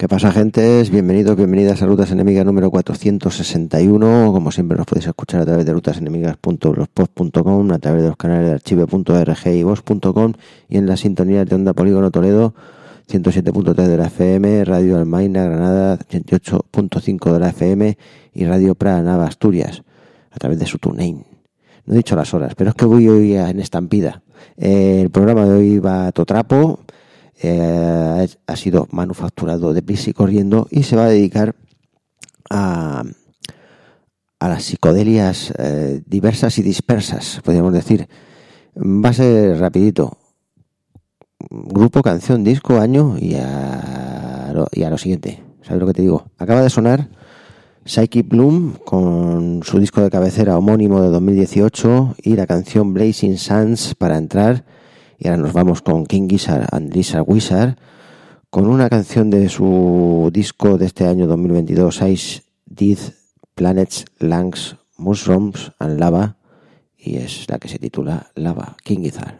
¿Qué pasa, gentes? Bienvenidos, bienvenidas a Rutas Enemigas número 461. Como siempre, nos podéis escuchar a través de rutasenemigas.blogspot.com, a través de los canales de archive.org y voz.com y en la sintonía de Onda Polígono Toledo, 107.3 de la FM, Radio Almaina, Granada, 88.5 de la FM y Radio Praga, Nava, Asturias, a través de su TuneIn. No he dicho las horas, pero es que voy hoy en estampida. El programa de hoy va a totrapo. Ha sido manufacturado deprisa y corriendo y se va a dedicar a las psicodelias diversas y dispersas, podríamos decir. Va a ser rapidito. Grupo, canción, disco, año y a lo siguiente. ¿Sabes lo que te digo? Acaba de sonar Psychic Bloom con su disco de cabecera homónimo de 2018 y la canción Blazing Suns para entrar. Y ahora nos vamos con King Gizzard and Lizard Wizard con una canción de su disco de este año 2022, Ice, Death, Planets, Lungs, Mushrooms and Lava, y es la que se titula Lava, King Gizzard.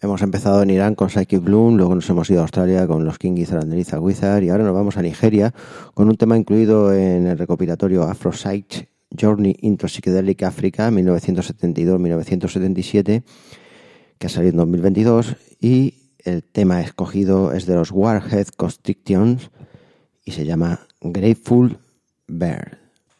Hemos empezado en Irán con Psychic Bloom, luego nos hemos ido a Australia con los King Gizzard and the Lizard Wizard y ahora nos vamos a Nigeria con un tema incluido en el recopilatorio Afro Psych Journey into Psychedelic Africa 1972-1977 que ha salido en 2022 y el tema escogido es de los Warhead Constrictions y se llama Grateful Bird.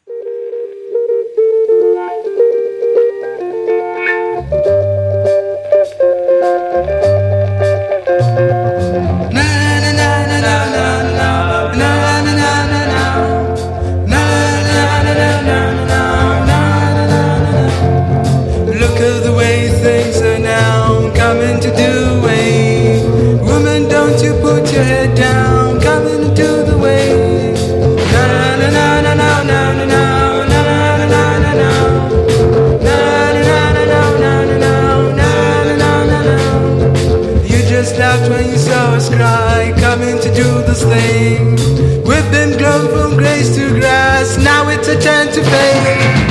Laughed when you saw us cry, coming to do this thing. We've been grown from grace to grass, now it's a turn to fade.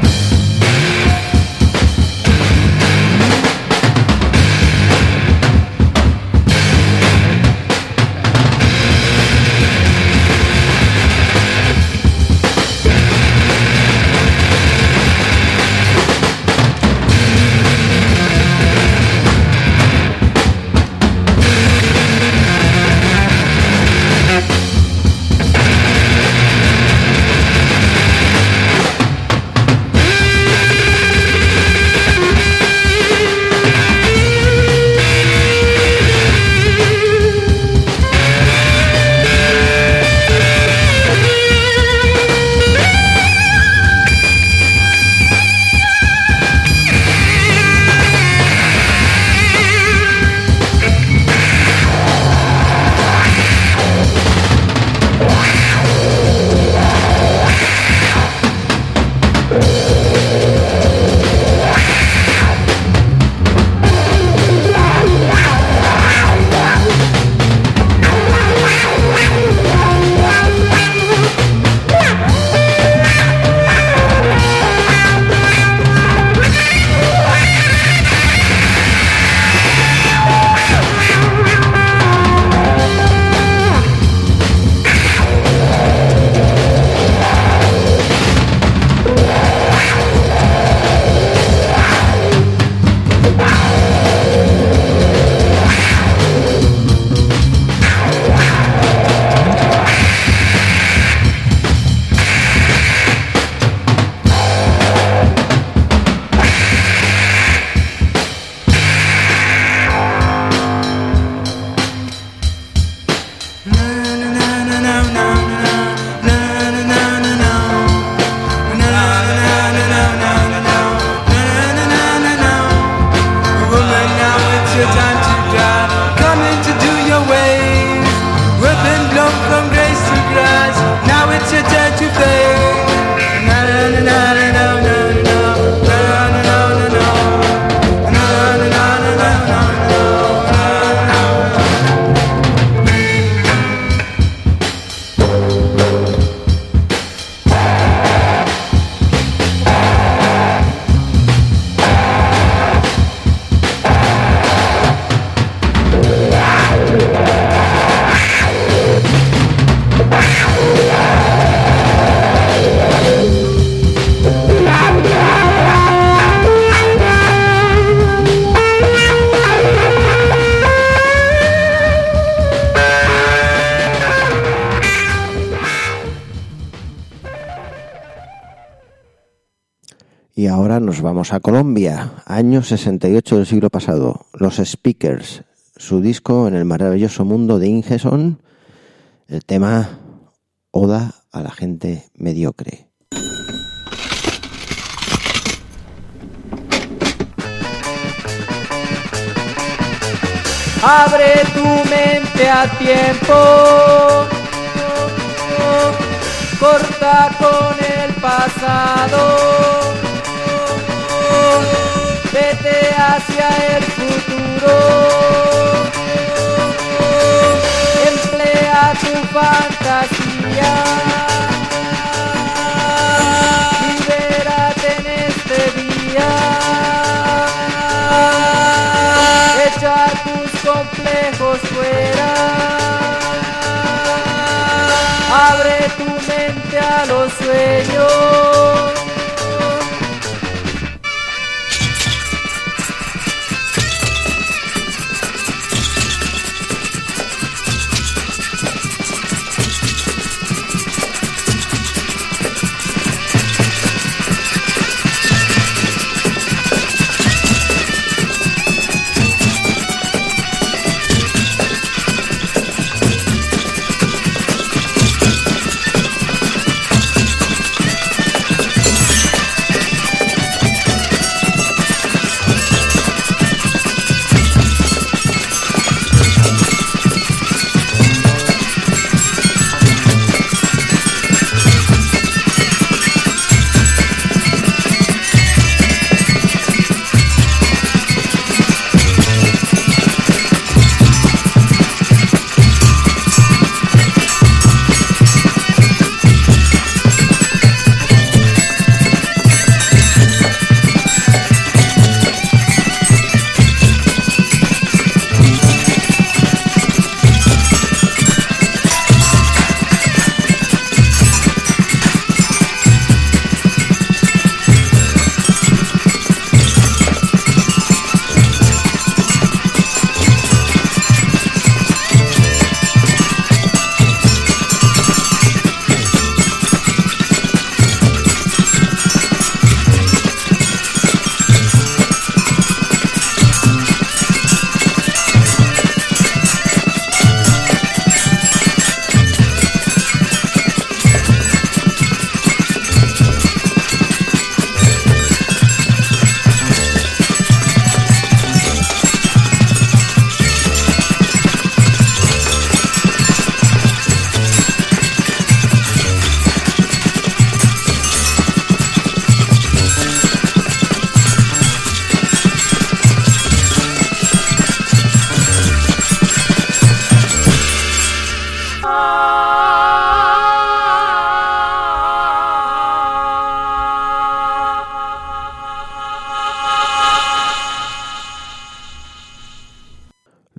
Y ahora nos vamos a Colombia, año 68 del siglo pasado. Los Speakers, su disco En el maravilloso mundo de Ingeson, el tema Oda a la gente mediocre. Abre tu mente a tiempo, corta con el pasado, vete hacia el futuro, emplea tu fantasía, libérate en este día, echa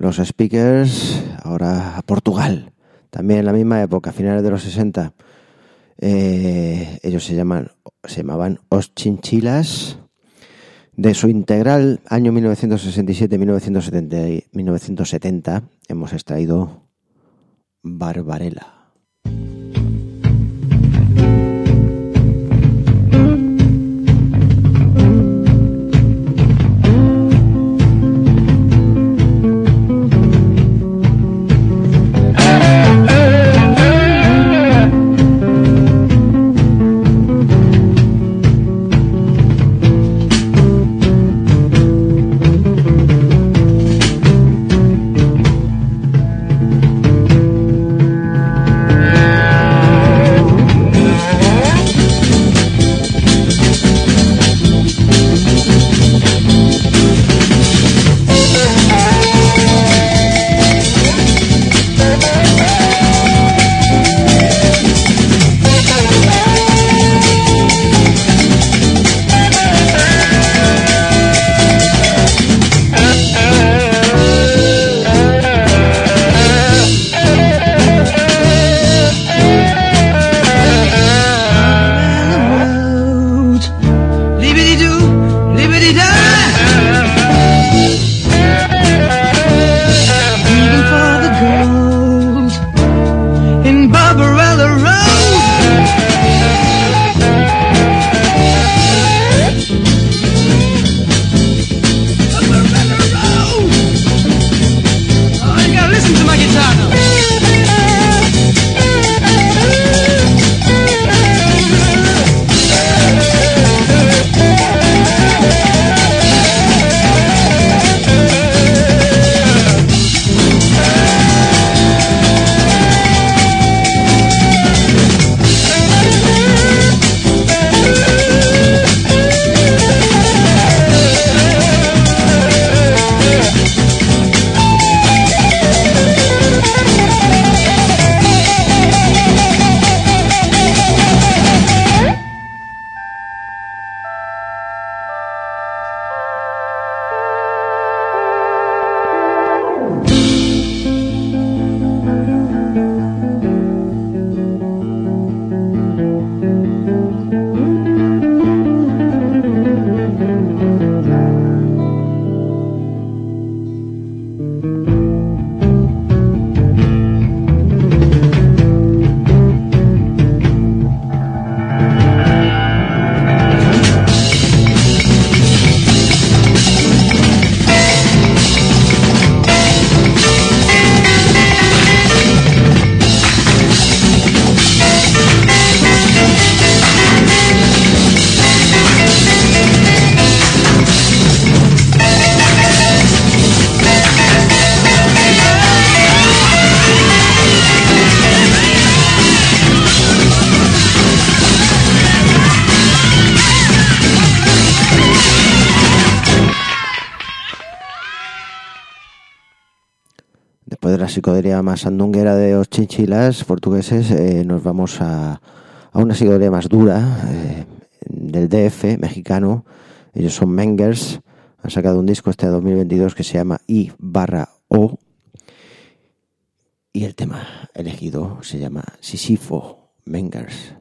los Speakers, ahora a Portugal, también en la misma época, finales de los 60. Ellos se llamaban Os Chinchillas. De su integral año 1967-1970 hemos extraído Barbarella. Después de la psicodelia más sandunguera de los chinchilas portugueses, nos vamos a una psicodelia más dura del DF mexicano. Ellos son Mengers, han sacado un disco este de 2022 que se llama I/O y el tema elegido se llama Sísifo Mengers.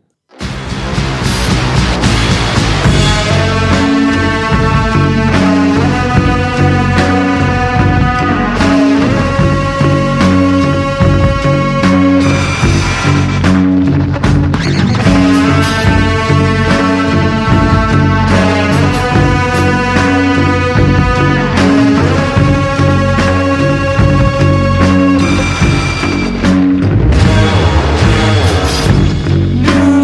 No.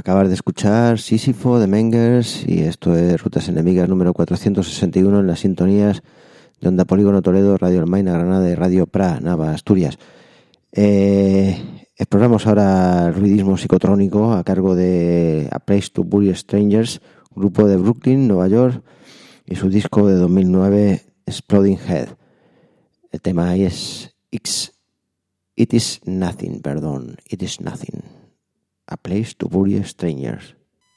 Acabar de escuchar Sísifo de Mengers y esto es Rutas Enemigas número 461 en las sintonías de Onda Polígono Toledo, Radio Almaina Granada y Radio Pra, Nava, Asturias. Exploramos ahora el ruidismo psicotrónico a cargo de A Place to Bury Strangers, grupo de Brooklyn, Nueva York, y su disco de 2009, Exploding Head. El tema ahí es It is Nothing. A Place to Bury Strangers.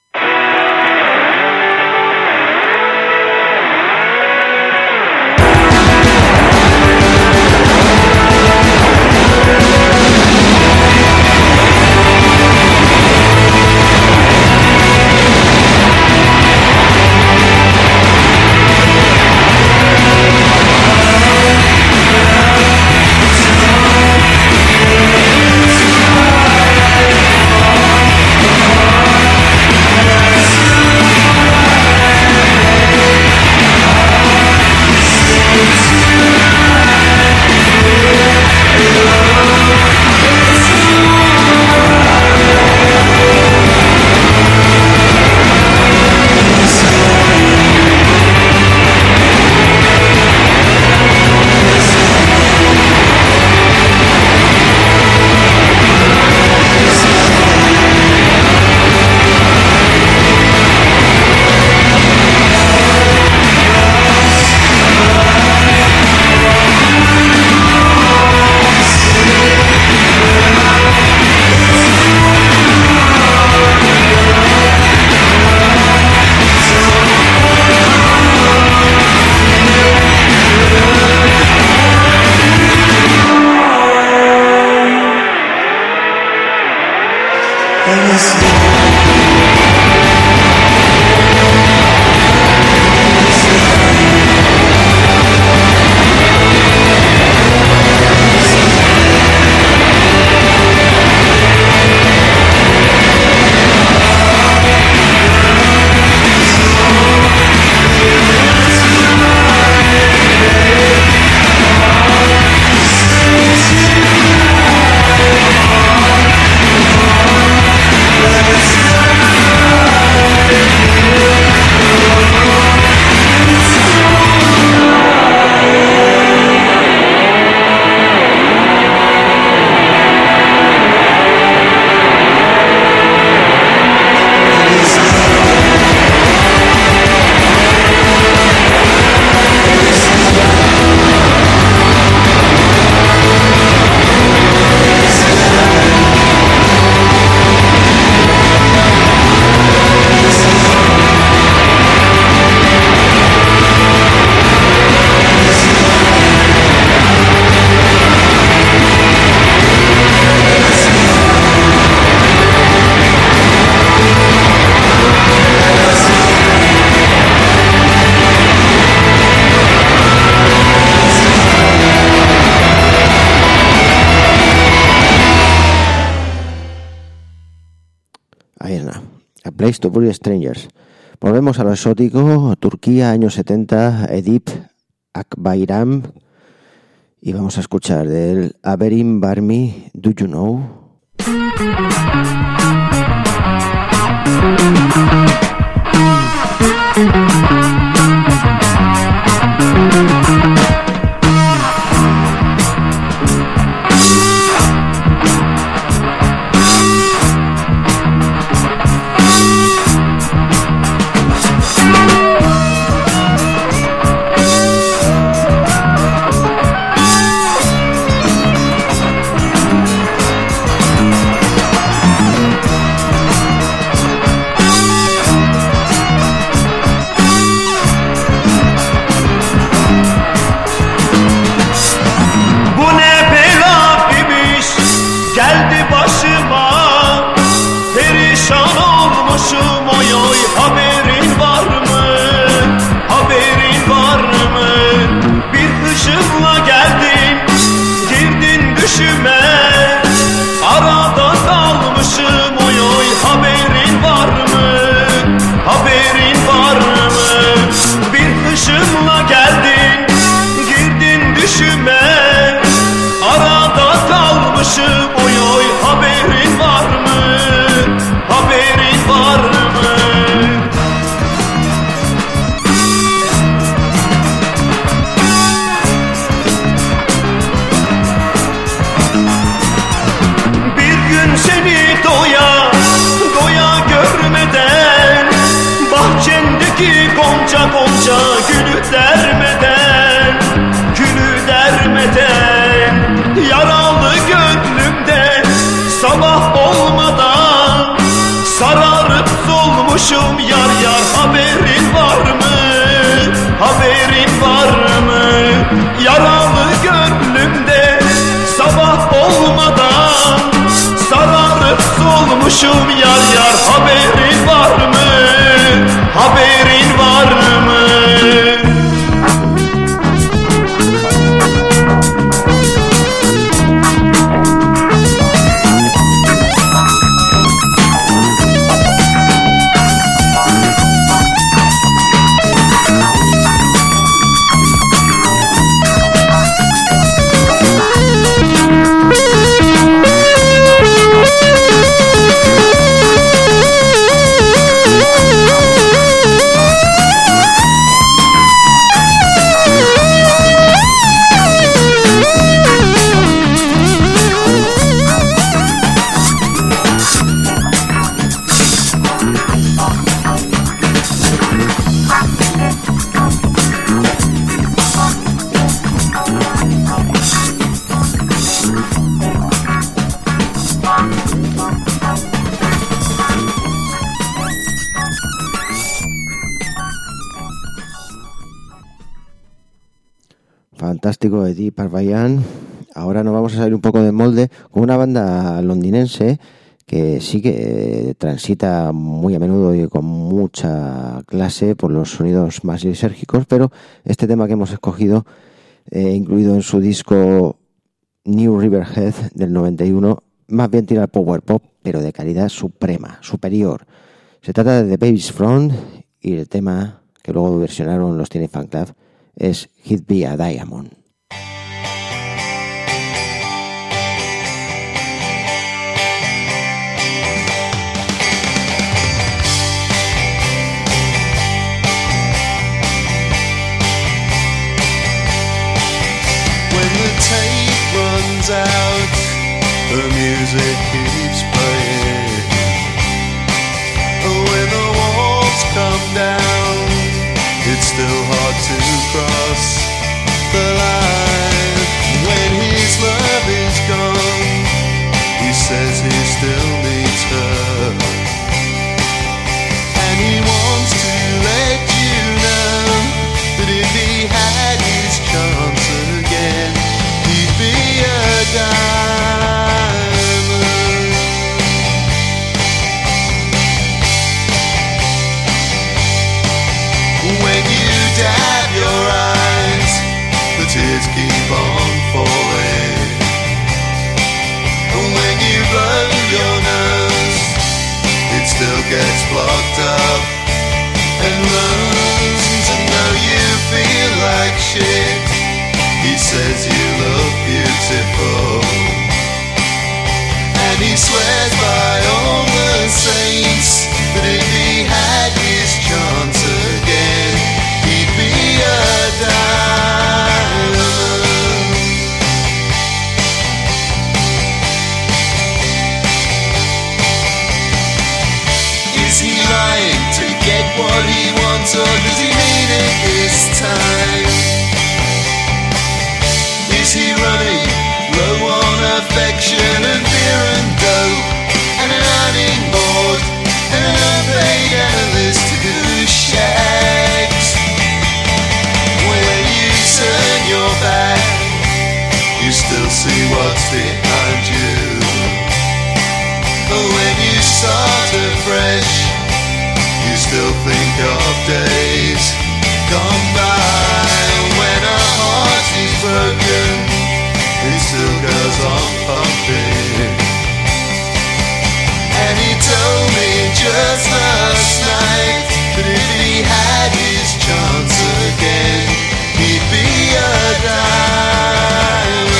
Place to Bury Strangers. Volvemos a lo exótico, Turquía, años 70, Edip Akbayram, y vamos a escuchar del Averim Barmi, Do You Know? olmuşum yar yar, haberin var mı? Haberin var mı? Yaralı gönlümde sabah olmadan sararıp solmuşum yar yar, haberin var mı? Haberin var mı? Fantástico, Eddie Parvayan. Ahora nos vamos a salir un poco del molde con una banda londinense que sí que transita muy a menudo y con mucha clase por los sonidos más lisérgicos, pero este tema que hemos escogido, incluido en su disco New Riverhead del 91, más bien tira al power pop, pero de calidad suprema, superior. Se trata de The Baby's Front y el tema que luego versionaron los Tiny Fan Club es He'd Be a Diamond. When the tape runs out, the music keeps playing. When the walls come down, it's still hard to cross the line. When his love is gone, he says he still needs her, and he wants to let you know that if he had his chance again, he'd be a diamond. When you dab your eyes, the tears keep on falling. When you blow your nose, it still gets blocked up and runs. And though you feel like shit, he says you look beautiful, and he swears by all the saints that if he had his chance again, he'd be a diamond. Is he lying to get what he wants, or does he mean it this time? Is he running low on affection and beer and dope and an ironing board and an unpaid analyst who shags? When you turn your back, you still see what's behind you. When you start afresh, you still think of days gone by. When a heart is broken, it still goes on pumping. And he told me just last night that if he had his chance again, he'd be a diamond.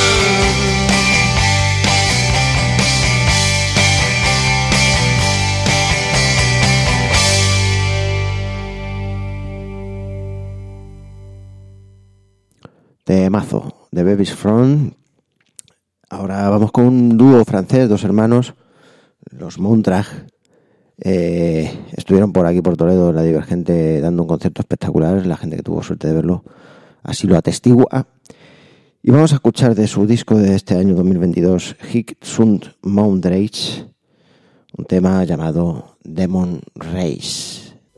Temazo, The Baby's Front. Ahora vamos con un dúo francés, dos hermanos, los Montrag. Estuvieron por aquí, por Toledo, en la Divergente, dando un concierto espectacular. La gente que tuvo suerte de verlo así lo atestigua. Y vamos a escuchar de su disco de este año 2022, Hic sunt Montrage, un tema llamado Demon Race.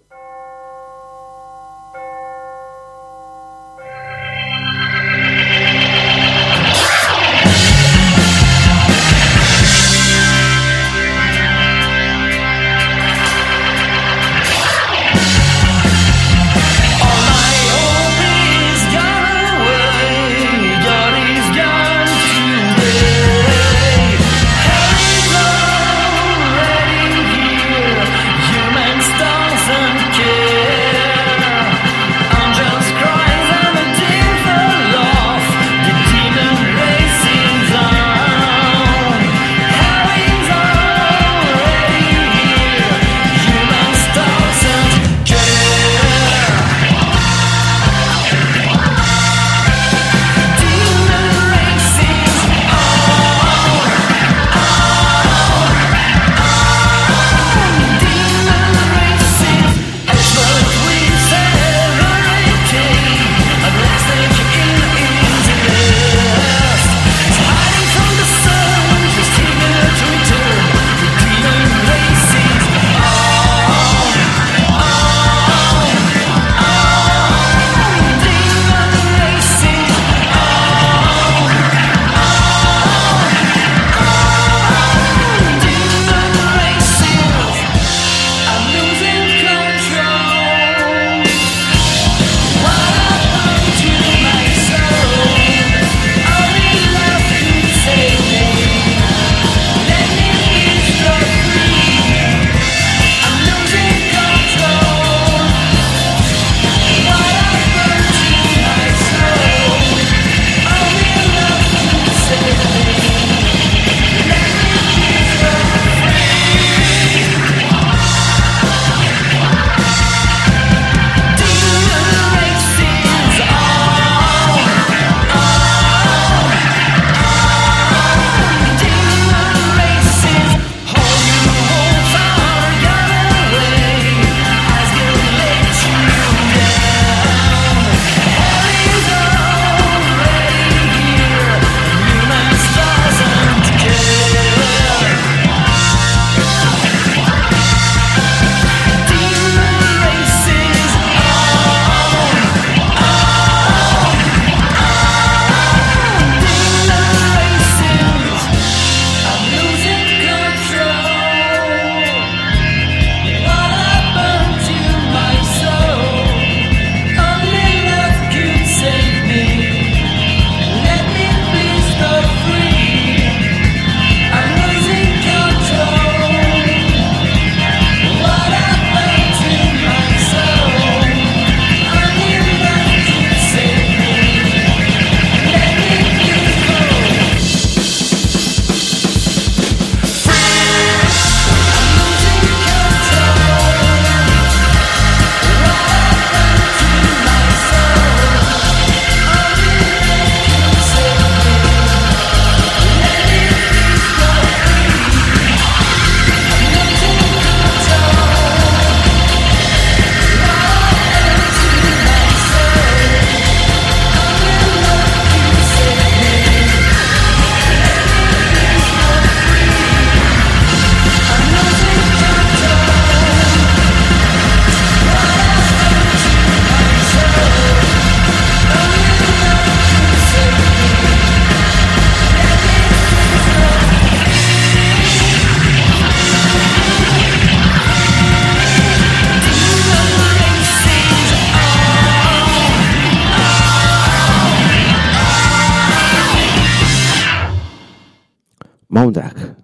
Moundrag.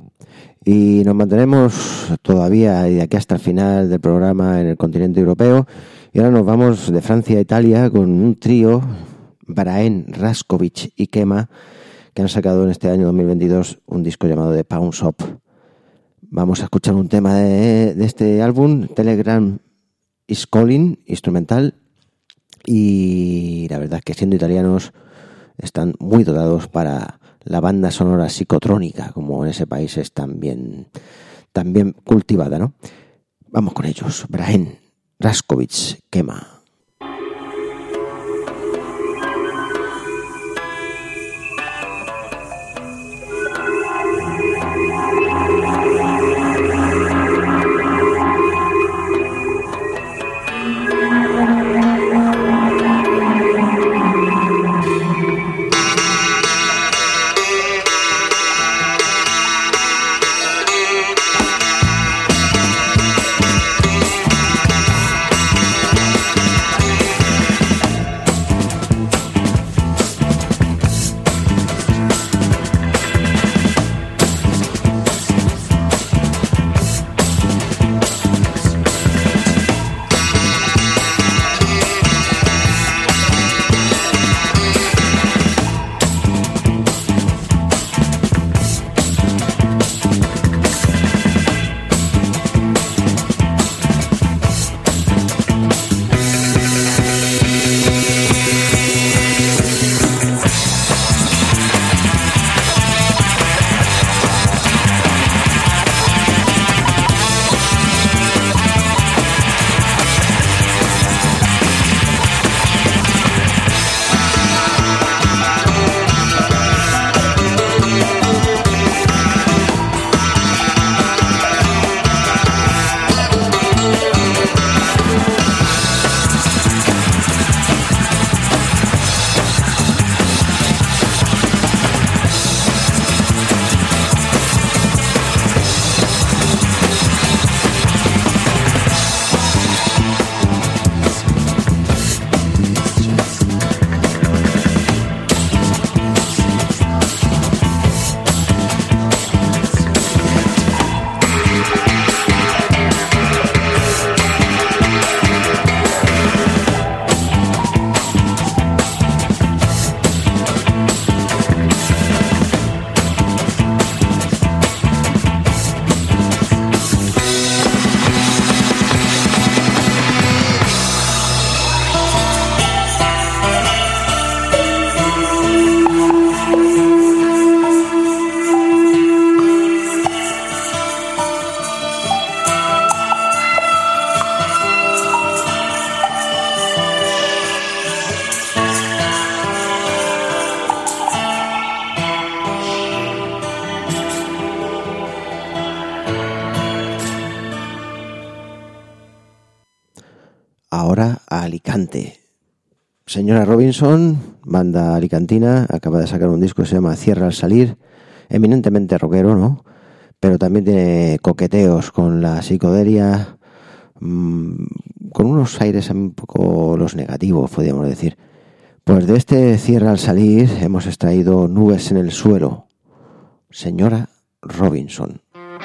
Y nos mantenemos todavía de aquí hasta el final del programa en el continente europeo. Y ahora nos vamos de Francia a Italia con un trío, Brahen, Raskovic y Kema, que han sacado en este año 2022 un disco llamado The Pawn Shop. Vamos a escuchar un tema de este álbum, Telegram is Calling, instrumental. Y la verdad es que siendo italianos están muy dotados para la banda sonora psicotrónica, como en ese país es tan bien cultivada, ¿no? Vamos con ellos, Brahen, Raskovic, Kema. Alicante. Señora Robinson, banda alicantina, acaba de sacar un disco que se llama Cierra al salir, eminentemente rockero, ¿no? Pero también tiene coqueteos con la psicodelia, con unos aires un poco los negativos, podríamos decir. Pues de este Cierra al salir hemos extraído Nubes en el suelo. Señora Robinson.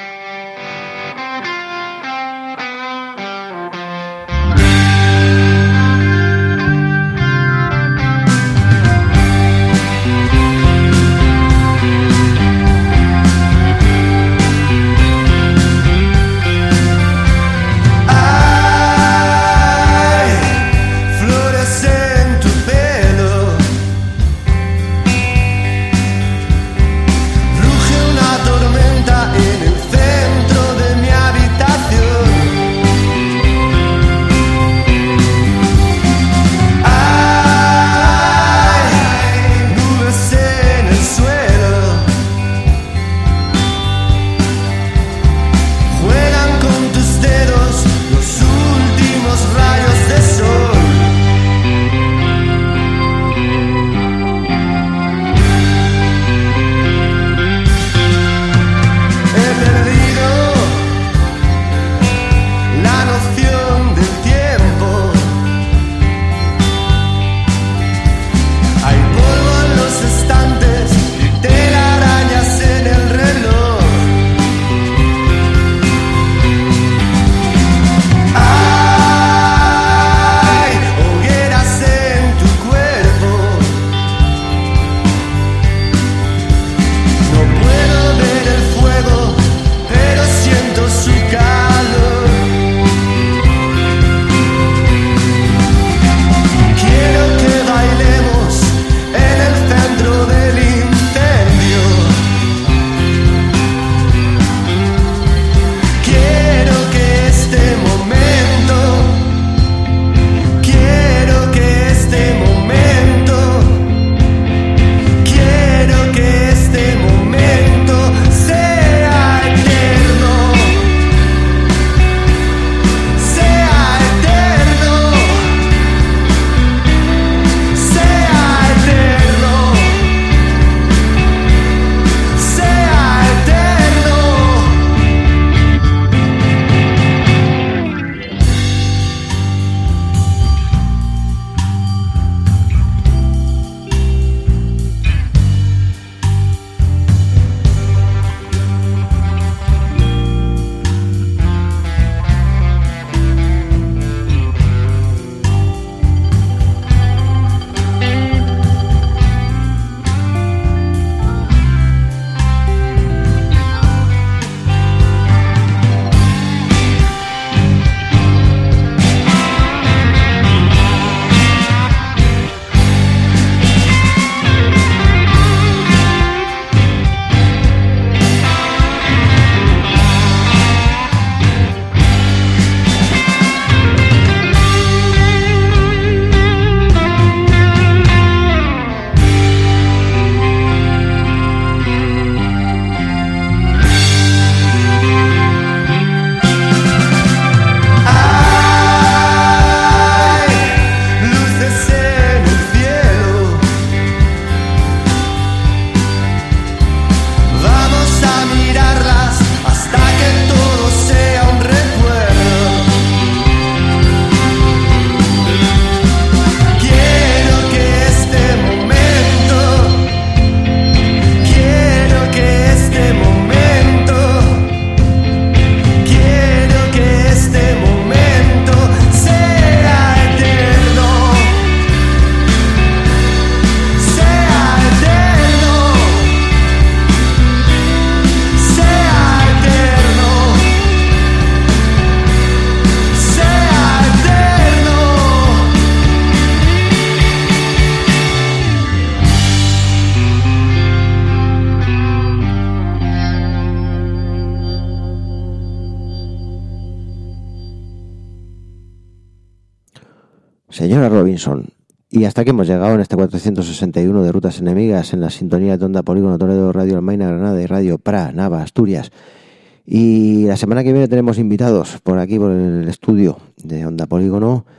Señora Robinson, y hasta que hemos llegado en este 461 de Rutas Enemigas en la sintonía de Onda Polígono Toledo, Radio Almaina, Granada y Radio Pra, Nava, Asturias. Y la semana que viene tenemos invitados por aquí, por el estudio de Onda Polígono.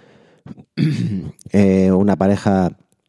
una pareja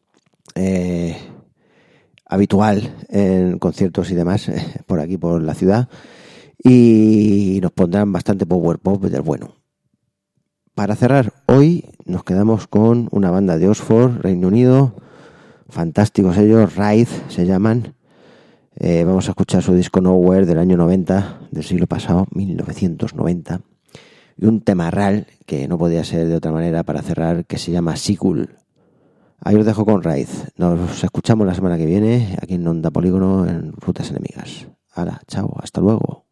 habitual en conciertos y demás por aquí, por la ciudad, y nos pondrán bastante power pop del bueno. Para cerrar, hoy nos quedamos con una banda de Oxford, Reino Unido, fantásticos ellos, Ride se llaman. Vamos a escuchar su disco Nowhere del año 90, del siglo pasado, 1990, y un temarral que no podía ser de otra manera para cerrar, que se llama Sequel. Ahí os dejo con Ride. Nos escuchamos la semana que viene aquí en Onda Polígono en Rutas Enemigas. Hala, chao, hasta luego.